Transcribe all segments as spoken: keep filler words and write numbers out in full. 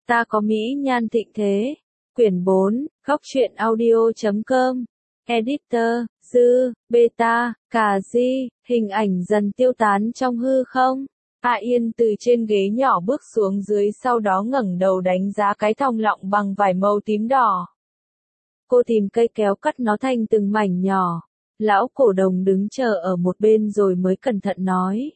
Ta có mỹ nhan thịnh thế. Quyển bốn, góc truyện audio chấm com. Editor, Dư, Beta, Cà Di, hình ảnh dần tiêu tán trong hư không. A Yên từ trên ghế nhỏ bước xuống dưới, sau đó ngẩng đầu đánh giá cái thòng lọng bằng vải màu tím đỏ. Cô tìm cây kéo cắt nó thành từng mảnh nhỏ. Lão cổ đồng đứng chờ ở một bên rồi mới cẩn thận nói.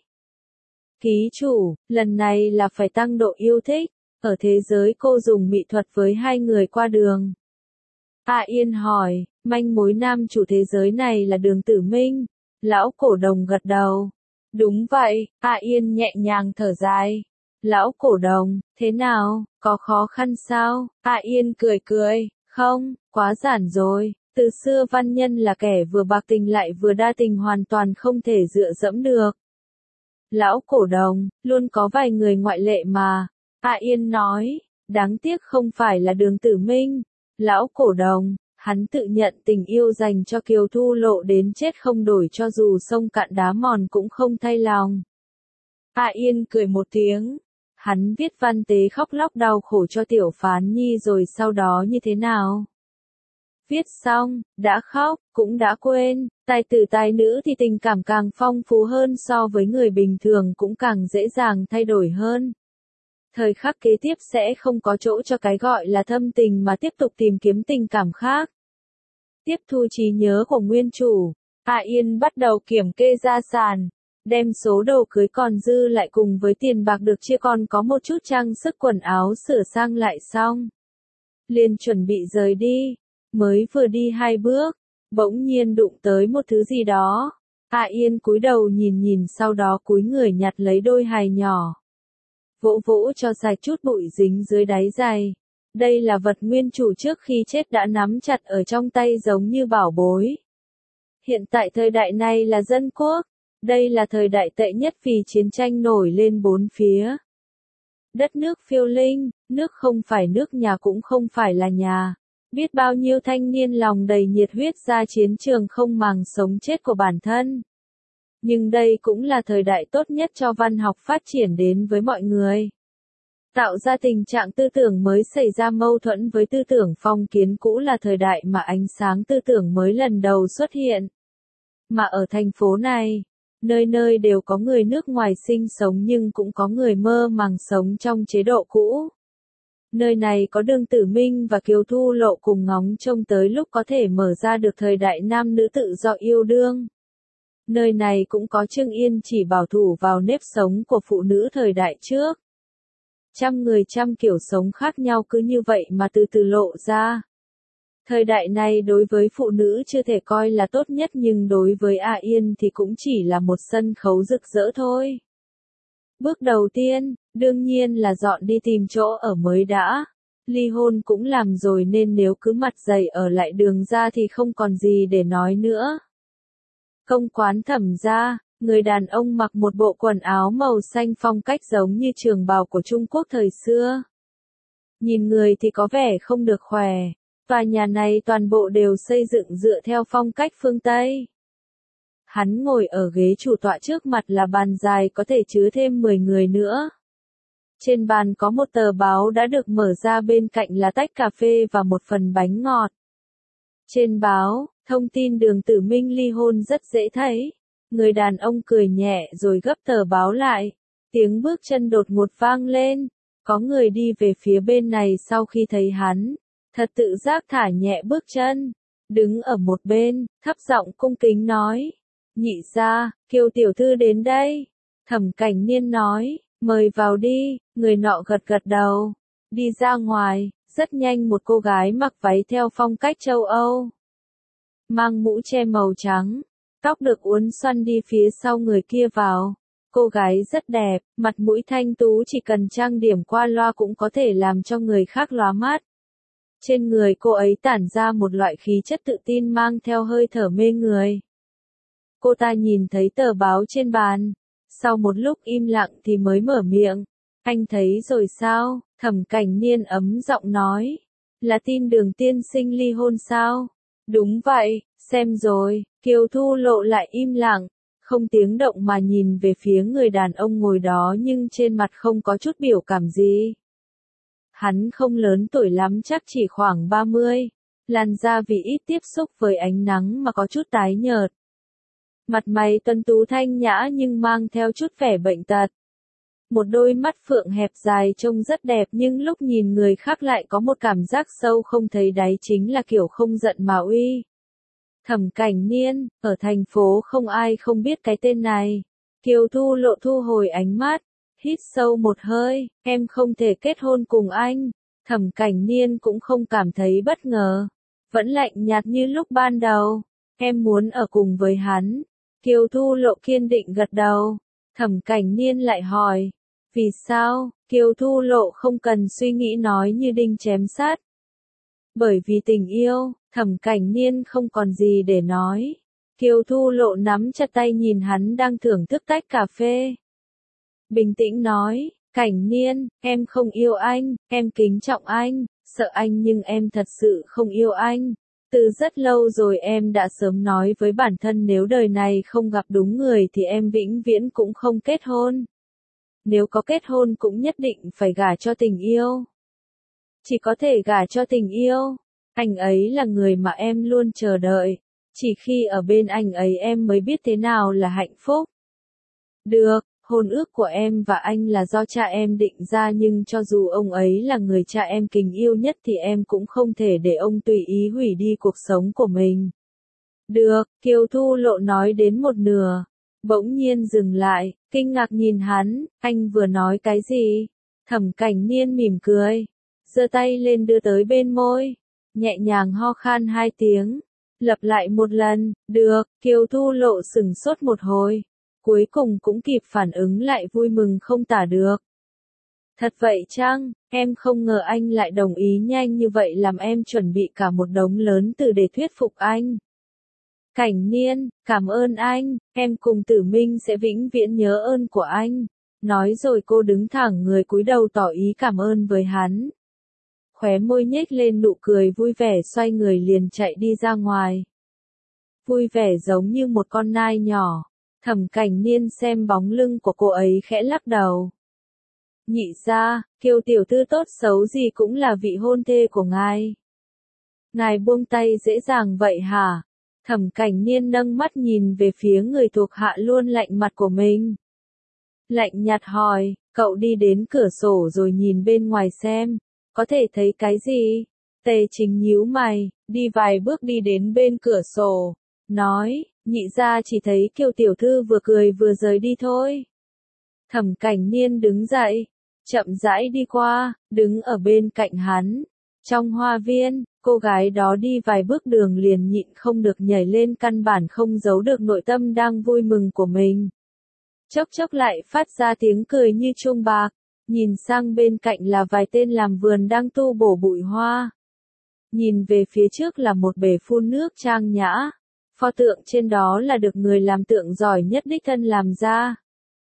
Ký chủ, lần này là phải tăng độ yêu thích. Ở thế giới cô dùng mỹ thuật với hai người qua đường. A Yên hỏi, manh mối nam chủ thế giới này là Đường Tử Minh. Lão cổ đồng gật đầu. Đúng vậy, A Yên nhẹ nhàng thở dài. Lão cổ đồng, thế nào, có khó khăn sao? A Yên cười cười, không, quá giản rồi. Từ xưa văn nhân là kẻ vừa bạc tình lại vừa đa tình, hoàn toàn không thể dựa dẫm được. Lão cổ đồng, luôn có vài người ngoại lệ mà. A Yên nói, đáng tiếc không phải là Đường Tử Minh. Lão cổ đồng, hắn tự nhận tình yêu dành cho Kiều Thu Lộ đến chết không đổi, cho dù sông cạn đá mòn cũng không thay lòng. A Yên cười một tiếng. Hắn viết văn tế khóc lóc đau khổ cho Tiểu Phán Nhi rồi sau đó như thế nào? Viết xong, đã khóc, cũng đã quên. Tài tử tài nữ thì tình cảm càng phong phú hơn, so với người bình thường cũng càng dễ dàng thay đổi hơn. Thời khắc kế tiếp sẽ không có chỗ cho cái gọi là thâm tình mà tiếp tục tìm kiếm tình cảm khác. Tiếp thu trí nhớ của nguyên chủ, A Yên bắt đầu kiểm kê gia sản, đem số đồ cưới còn dư lại cùng với tiền bạc được chia, còn có một chút trang sức quần áo sửa sang lại xong. Liền chuẩn bị rời đi, mới vừa đi hai bước, bỗng nhiên đụng tới một thứ gì đó. A Yên cúi đầu nhìn nhìn, sau đó cúi người nhặt lấy đôi hài nhỏ. Vỗ vỗ cho sạch chút bụi dính dưới đáy giày. Đây là vật nguyên chủ trước khi chết đã nắm chặt ở trong tay giống như bảo bối. Hiện tại thời đại này là dân quốc. Đây là thời đại tệ nhất vì chiến tranh nổi lên bốn phía. Đất nước phiêu linh, nước không phải nước nhà cũng không phải là nhà. Biết bao nhiêu thanh niên lòng đầy nhiệt huyết ra chiến trường không màng sống chết của bản thân. Nhưng đây cũng là thời đại tốt nhất cho văn học phát triển đến với mọi người. Tạo ra tình trạng tư tưởng mới xảy ra mâu thuẫn với tư tưởng phong kiến cũ là thời đại mà ánh sáng tư tưởng mới lần đầu xuất hiện. Mà ở thành phố này, nơi nơi đều có người nước ngoài sinh sống nhưng cũng có người mơ màng sống trong chế độ cũ. Nơi này có Đường Tử Minh và Kiều Thu Lộ cùng ngóng trông tới lúc có thể mở ra được thời đại nam nữ tự do yêu đương. Nơi này cũng có Trương Yên chỉ bảo thủ vào nếp sống của phụ nữ thời đại trước. Trăm người trăm kiểu sống khác nhau cứ như vậy mà từ từ lộ ra. Thời đại này đối với phụ nữ chưa thể coi là tốt nhất, nhưng đối với A Yên thì cũng chỉ là một sân khấu rực rỡ thôi. Bước đầu tiên, đương nhiên là dọn đi tìm chỗ ở mới đã. Ly hôn cũng làm rồi nên nếu cứ mặt dày ở lại Đường ra thì không còn gì để nói nữa. Công quán Thẩm gia, người đàn ông mặc một bộ quần áo màu xanh phong cách giống như trường bào của Trung Quốc thời xưa. Nhìn người thì có vẻ không được khỏe. Tòa nhà này toàn bộ đều xây dựng dựa theo phong cách phương Tây. Hắn ngồi ở ghế chủ tọa, trước mặt là bàn dài có thể chứa thêm mười người nữa. Trên bàn có một tờ báo đã được mở ra, bên cạnh là tách cà phê và một phần bánh ngọt. Trên báo, thông tin Đường Tử Minh ly hôn rất dễ thấy. Người đàn ông cười nhẹ rồi gấp tờ báo lại. Tiếng bước chân đột ngột vang lên. Có người đi về phía bên này sau khi thấy hắn. Thật tự giác thả nhẹ bước chân. Đứng ở một bên, thấp giọng cung kính nói. Nhị gia, Kiều tiểu thư đến đây. Thẩm Cảnh Niên nói, mời vào đi. Người nọ gật gật đầu. Đi ra ngoài, rất nhanh một cô gái mặc váy theo phong cách châu Âu. Mang mũ che màu trắng, tóc được uốn xoăn đi phía sau người kia vào. Cô gái rất đẹp, mặt mũi thanh tú, chỉ cần trang điểm qua loa cũng có thể làm cho người khác lóa mắt. Trên người cô ấy tản ra một loại khí chất tự tin mang theo hơi thở mê người. Cô ta nhìn thấy tờ báo trên bàn, sau một lúc im lặng thì mới mở miệng. Anh thấy rồi sao? Thẩm Cảnh Niên ấm giọng nói. Là tin Đường tiên sinh ly hôn sao? Đúng vậy, xem rồi. Kiều Thu Lộ lại im lặng, không tiếng động mà nhìn về phía người đàn ông ngồi đó nhưng trên mặt không có chút biểu cảm gì. Hắn không lớn tuổi lắm, chắc chỉ khoảng ba mươi. Làn da vì ít tiếp xúc với ánh nắng mà có chút tái nhợt. Mặt mày tuấn tú thanh nhã nhưng mang theo chút vẻ bệnh tật. Một đôi mắt phượng hẹp dài trông rất đẹp nhưng lúc nhìn người khác lại có một cảm giác sâu không thấy đáy, chính là kiểu không giận mà uy. Thẩm Cảnh Niên, ở thành phố không ai không biết cái tên này. Kiều Thu Lộ thu hồi ánh mắt, hít sâu một hơi, em không thể kết hôn cùng anh. Thẩm Cảnh Niên cũng không cảm thấy bất ngờ, vẫn lạnh nhạt như lúc ban đầu. Em muốn ở cùng với hắn. Kiều Thu Lộ kiên định gật đầu. Thẩm Cảnh Niên lại hỏi, vì sao? Kiều Thu Lộ không cần suy nghĩ nói như đinh chém sắt. Bởi vì tình yêu. Thẩm Cảnh Niên không còn gì để nói. Kiều Thu Lộ nắm chặt tay nhìn hắn đang thưởng thức tách cà phê. Bình tĩnh nói, Cảnh Niên, em không yêu anh, em kính trọng anh, sợ anh nhưng em thật sự không yêu anh. Từ rất lâu rồi em đã sớm nói với bản thân nếu đời này không gặp đúng người thì em vĩnh viễn cũng không kết hôn. Nếu có kết hôn cũng nhất định phải gả cho tình yêu. Chỉ có thể gả cho tình yêu. Anh ấy là người mà em luôn chờ đợi. Chỉ khi ở bên anh ấy em mới biết thế nào là hạnh phúc. Được, hôn ước của em và anh là do cha em định ra, nhưng cho dù ông ấy là người cha em kính yêu nhất thì em cũng không thể để ông tùy ý hủy đi cuộc sống của mình. Được, Kiều Thu Lộ nói đến một nửa, bỗng nhiên dừng lại, kinh ngạc nhìn hắn, anh vừa nói cái gì? Thẩm Cảnh Niên mỉm cười, giơ tay lên đưa tới bên môi, nhẹ nhàng ho khan hai tiếng, lặp lại một lần, được, Kiều Thu Lộ sửng sốt một hồi, cuối cùng cũng kịp phản ứng lại, vui mừng không tả được. Thật vậy chăng? Em không ngờ anh lại đồng ý nhanh như vậy, làm em chuẩn bị cả một đống lớn từ để thuyết phục anh. Cảnh Niên, cảm ơn anh, em cùng Tử Minh sẽ vĩnh viễn nhớ ơn của anh. Nói rồi cô đứng thẳng người cúi đầu tỏ ý cảm ơn với hắn. Khóe môi nhếch lên nụ cười vui vẻ, xoay người liền chạy đi ra ngoài. Vui vẻ giống như một con nai nhỏ. Thẩm Cảnh Niên xem bóng lưng của cô ấy khẽ lắc đầu. Nhị gia, Kiều tiểu thư tốt xấu gì cũng là vị hôn thê của ngài. Ngài buông tay dễ dàng vậy hả? Thẩm Cảnh Niên nâng mắt nhìn về phía người thuộc hạ luôn lạnh mặt của mình. Lạnh nhạt hỏi, cậu đi đến cửa sổ rồi nhìn bên ngoài xem, có thể thấy cái gì? Tề Chính nhíu mày, đi vài bước đi đến bên cửa sổ, nói, nhị gia chỉ thấy Kiều tiểu thư vừa cười vừa rời đi thôi. Thẩm Cảnh Niên đứng dậy, chậm rãi đi qua, đứng ở bên cạnh hắn. Trong hoa viên, cô gái đó đi vài bước đường liền nhịn không được nhảy lên, căn bản không giấu được nội tâm đang vui mừng của mình. Chốc chốc lại phát ra tiếng cười như chuông bạc, nhìn sang bên cạnh là vài tên làm vườn đang tu bổ bụi hoa. Nhìn về phía trước là một bể phun nước trang nhã, pho tượng trên đó là được người làm tượng giỏi nhất đích thân làm ra.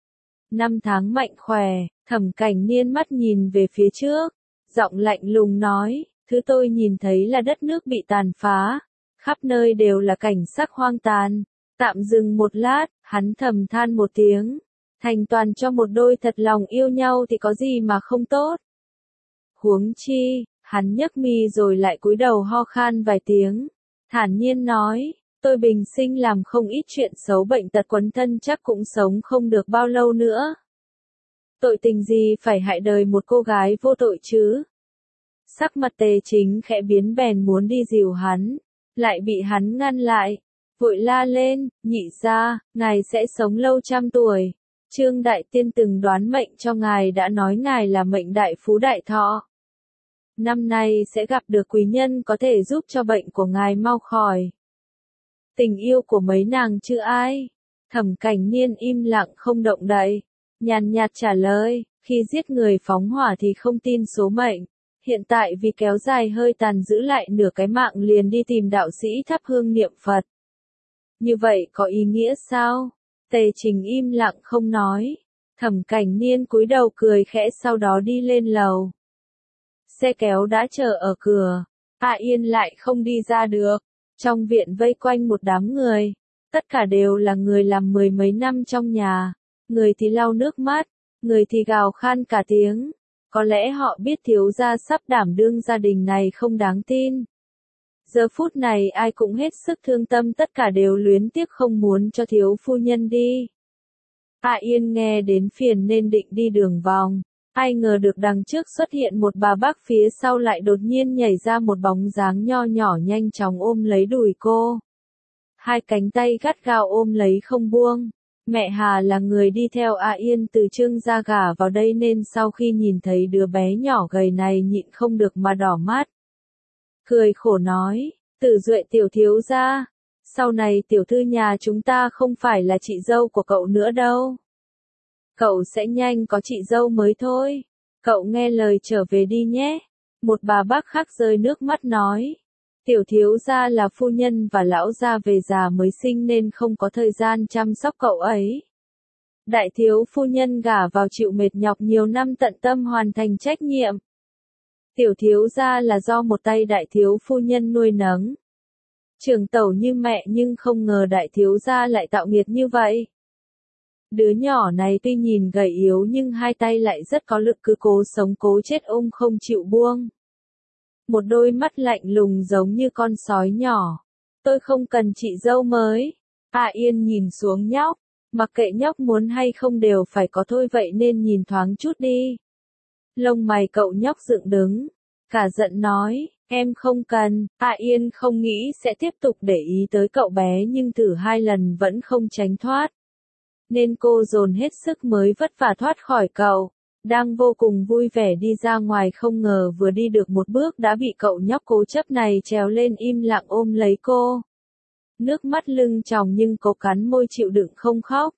Năm tháng mạnh khỏe, Thẩm Cảnh Niên mắt nhìn về phía trước, giọng lạnh lùng nói, thứ tôi nhìn thấy là đất nước bị tàn phá, khắp nơi đều là cảnh sắc hoang tàn. Tạm dừng một lát, hắn thầm than một tiếng, thành toàn cho một đôi thật lòng yêu nhau thì có gì mà không tốt. Huống chi, hắn nhấc mi rồi lại cúi đầu ho khan vài tiếng, thản nhiên nói, tôi bình sinh làm không ít chuyện xấu, bệnh tật quấn thân, chắc cũng sống không được bao lâu nữa. Tội tình gì phải hại đời một cô gái vô tội chứ? Sắc mặt Tề Chính khẽ biến, bèn muốn đi dìu hắn, lại bị hắn ngăn lại, vội la lên, nhị gia, ngài sẽ sống lâu trăm tuổi. Trương Đại Tiên từng đoán mệnh cho ngài, đã nói ngài là mệnh đại phú đại thọ. Năm nay sẽ gặp được quý nhân có thể giúp cho bệnh của ngài mau khỏi. Tình yêu của mấy nàng chứ ai? Thẩm Cảnh Niên im lặng không động đậy, nhàn nhạt trả lời, khi giết người phóng hỏa thì không tin số mệnh. Hiện tại vì kéo dài hơi tàn giữ lại nửa cái mạng liền đi tìm đạo sĩ thắp hương niệm Phật. Như vậy có ý nghĩa sao? Tề Trình im lặng không nói. Thẩm Cảnh Niên cúi đầu cười khẽ, sau đó đi lên lầu. Xe kéo đã chờ ở cửa. A Yên lại không đi ra được. Trong viện vây quanh một đám người. Tất cả đều là người làm mười mấy năm trong nhà. Người thì lau nước mắt, người thì gào khan cả tiếng. Có lẽ họ biết thiếu gia sắp đảm đương gia đình này không đáng tin. Giờ phút này ai cũng hết sức thương tâm, tất cả đều luyến tiếc không muốn cho thiếu phu nhân đi. A Yên nghe đến phiền nên định đi đường vòng. Ai ngờ được đằng trước xuất hiện một bà bác, phía sau lại đột nhiên nhảy ra một bóng dáng nho nhỏ nhanh chóng ôm lấy đùi cô. Hai cánh tay gắt gao ôm lấy không buông. Mẹ Hà là người đi theo A Yên từ Trương gia gả vào đây nên sau khi nhìn thấy đứa bé nhỏ gầy này nhịn không được mà đỏ mắt. Cười khổ nói, Tử Duệ tiểu thiếu gia, sau này tiểu thư nhà chúng ta không phải là chị dâu của cậu nữa đâu. Cậu sẽ nhanh có chị dâu mới thôi. Cậu nghe lời trở về đi nhé. Một bà bác khác rơi nước mắt nói. Tiểu thiếu gia là phu nhân và lão gia về già mới sinh nên không có thời gian chăm sóc cậu ấy. Đại thiếu phu nhân gả vào chịu mệt nhọc nhiều năm tận tâm hoàn thành trách nhiệm. Tiểu thiếu gia là do một tay đại thiếu phu nhân nuôi nấng. Trưởng tẩu như mẹ nhưng không ngờ đại thiếu gia lại tạo nghiệt như vậy. Đứa nhỏ này tuy nhìn gầy yếu nhưng hai tay lại rất có lực, cứ cố sống cố chết ôm không chịu buông. Một đôi mắt lạnh lùng giống như con sói nhỏ. Tôi không cần chị dâu mới. A Yên nhìn xuống nhóc. Mặc kệ nhóc muốn hay không đều phải có thôi, vậy nên nhìn thoáng chút đi. Lông mày cậu nhóc dựng đứng. Cả giận nói, em không cần. A Yên không nghĩ sẽ tiếp tục để ý tới cậu bé nhưng thử hai lần vẫn không tránh thoát. Nên cô dồn hết sức mới vất vả thoát khỏi cậu. Đang vô cùng vui vẻ đi ra ngoài không ngờ vừa đi được một bước đã bị cậu nhóc cố chấp này trèo lên im lặng ôm lấy cô. Nước mắt lưng tròng nhưng cô cắn môi chịu đựng không khóc.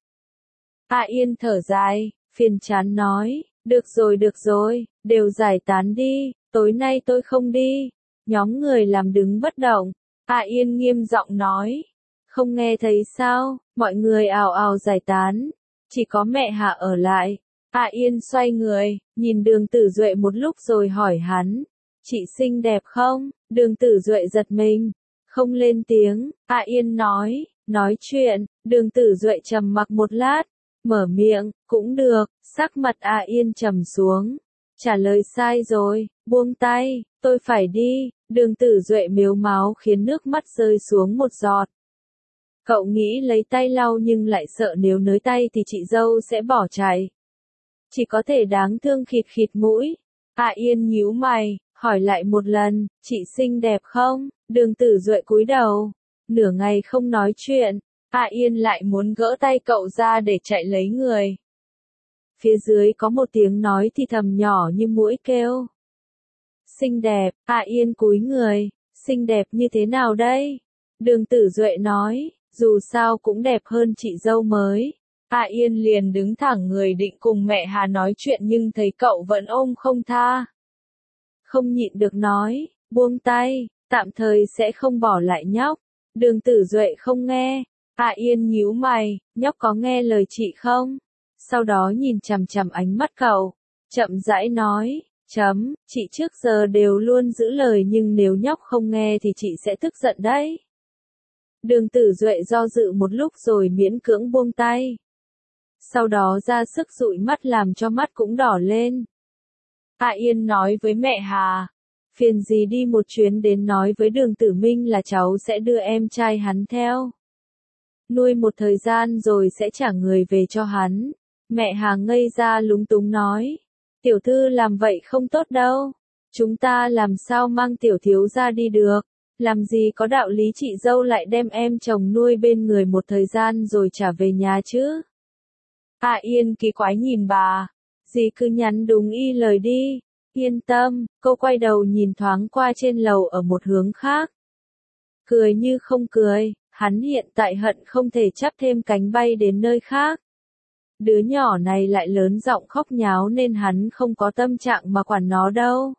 A Yên thở dài, phiền chán nói, được rồi được rồi, đều giải tán đi, tối nay tôi không đi. Nhóm người làm đứng bất động. A Yên nghiêm giọng nói, không nghe thấy sao, mọi người ào ào giải tán. Chỉ có mẹ Hạ ở lại. A Yên xoay người, nhìn Đường Tử Duệ một lúc rồi hỏi hắn, chị xinh đẹp không? Đường Tử Duệ giật mình, không lên tiếng. A Yên nói, nói chuyện. Đường Tử Duệ trầm mặc một lát, mở miệng, cũng được. Sắc mặt A Yên trầm xuống, trả lời sai rồi, buông tay, tôi phải đi. Đường Tử Duệ mếu máo khiến nước mắt rơi xuống một giọt. Cậu nghĩ lấy tay lau nhưng lại sợ nếu nới tay thì chị dâu sẽ bỏ chạy. Chỉ có thể đáng thương khịt khịt mũi. A Yên nhíu mày, hỏi lại một lần, chị xinh đẹp không? Đường Tử Duệ cúi đầu, nửa ngày không nói chuyện. A Yên lại muốn gỡ tay cậu ra để chạy lấy người. Phía dưới có một tiếng nói thì thầm nhỏ như muỗi kêu. Xinh đẹp. A Yên cúi người, xinh đẹp như thế nào đây? Đường Tử Duệ nói, dù sao cũng đẹp hơn chị dâu mới. A Yên liền đứng thẳng người định cùng mẹ Hà nói chuyện nhưng thấy cậu vẫn ôm không tha. Không nhịn được nói, buông tay, tạm thời sẽ không bỏ lại nhóc. Đường Tử Duệ không nghe. A Yên nhíu mày, nhóc có nghe lời chị không? Sau đó nhìn chằm chằm ánh mắt cậu, chậm rãi nói, chấm, chị trước giờ đều luôn giữ lời nhưng nếu nhóc không nghe thì chị sẽ tức giận đấy. Đường Tử Duệ do dự một lúc rồi miễn cưỡng buông tay. Sau đó ra sức dụi mắt làm cho mắt cũng đỏ lên. A Yên nói với mẹ Hà, phiền gì đi một chuyến đến nói với Đường Tử Minh là cháu sẽ đưa em trai hắn theo. Nuôi một thời gian rồi sẽ trả người về cho hắn. Mẹ Hà ngây ra lúng túng nói, tiểu thư làm vậy không tốt đâu. Chúng ta làm sao mang tiểu thiếu gia đi được. Làm gì có đạo lý chị dâu lại đem em chồng nuôi bên người một thời gian rồi trả về nhà chứ. A Yên kỳ quái nhìn bà, dì cứ nhắn đúng y lời đi. Yên tâm, cô quay đầu nhìn thoáng qua trên lầu ở một hướng khác. Cười như không cười, hắn hiện tại hận không thể chắp thêm cánh bay đến nơi khác. Đứa nhỏ này lại lớn giọng khóc nháo nên hắn không có tâm trạng mà quản nó đâu.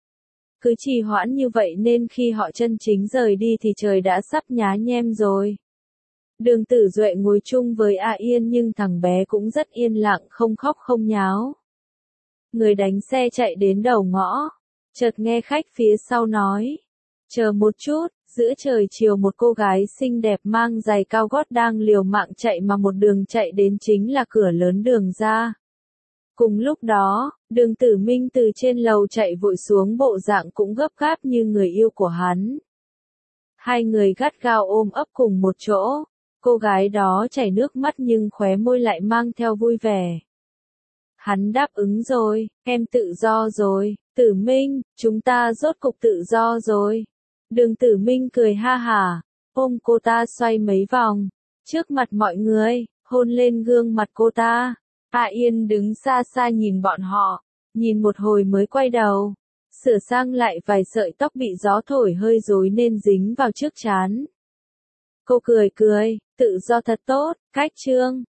Cứ trì hoãn như vậy nên khi họ chân chính rời đi thì trời đã sắp nhá nhem rồi. Đường Tử Duệ ngồi chung với A Yên nhưng thằng bé cũng rất yên lặng, không khóc không nháo. Người đánh xe chạy đến đầu ngõ, chợt nghe khách phía sau nói, chờ một chút. Giữa trời chiều một cô gái xinh đẹp mang giày cao gót đang liều mạng chạy mà một đường chạy đến chính là cửa lớn Đường gia. Cùng lúc đó, Đường Tử Minh từ trên lầu chạy vội xuống, bộ dạng cũng gấp gáp như người yêu của hắn. Hai người gắt gao ôm ấp cùng một chỗ, cô gái đó chảy nước mắt nhưng khóe môi lại mang theo vui vẻ. Hắn đáp ứng rồi, em tự do rồi, Tử Minh, chúng ta rốt cục tự do rồi. Đường Tử Minh cười ha hả, ôm cô ta xoay mấy vòng, trước mặt mọi người, hôn lên gương mặt cô ta. A Yên đứng xa xa nhìn bọn họ, nhìn một hồi mới quay đầu, sửa sang lại vài sợi tóc bị gió thổi hơi rối nên dính vào trước trán. Cô cười cười, tự do thật tốt, cách trương.